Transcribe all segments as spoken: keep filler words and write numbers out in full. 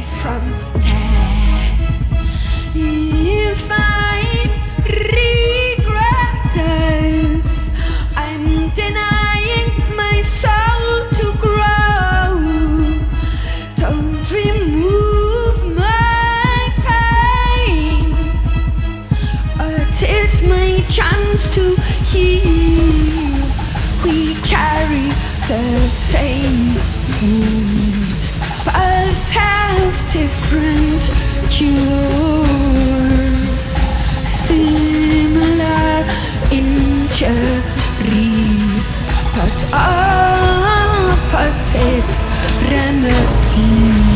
from death. If I regret this, I'm denying my soul to grow. Don't remove my pain. It is my chance to heal. We carry the same wounds, but have different cures. Similar injuries, but opposite remedies.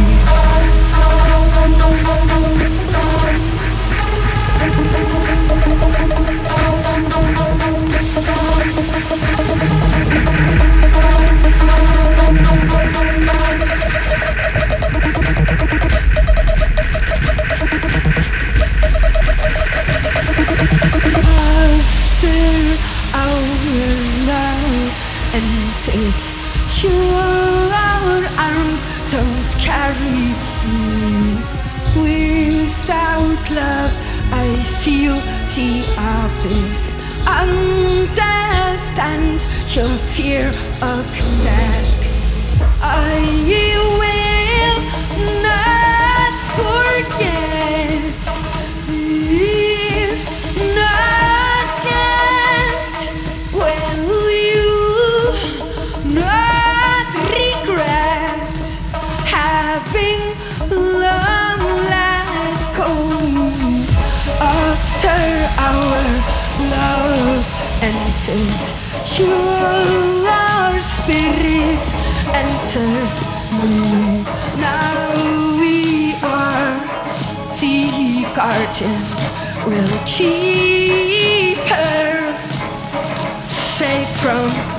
Your arms don't carry me. Without love, I feel the abyss. Understand your fear of death. I will not forget. Please, not yet. Will you not regret having love let go? After our love entered, your spirit entered me. Now we are the guardians, will keep her safe from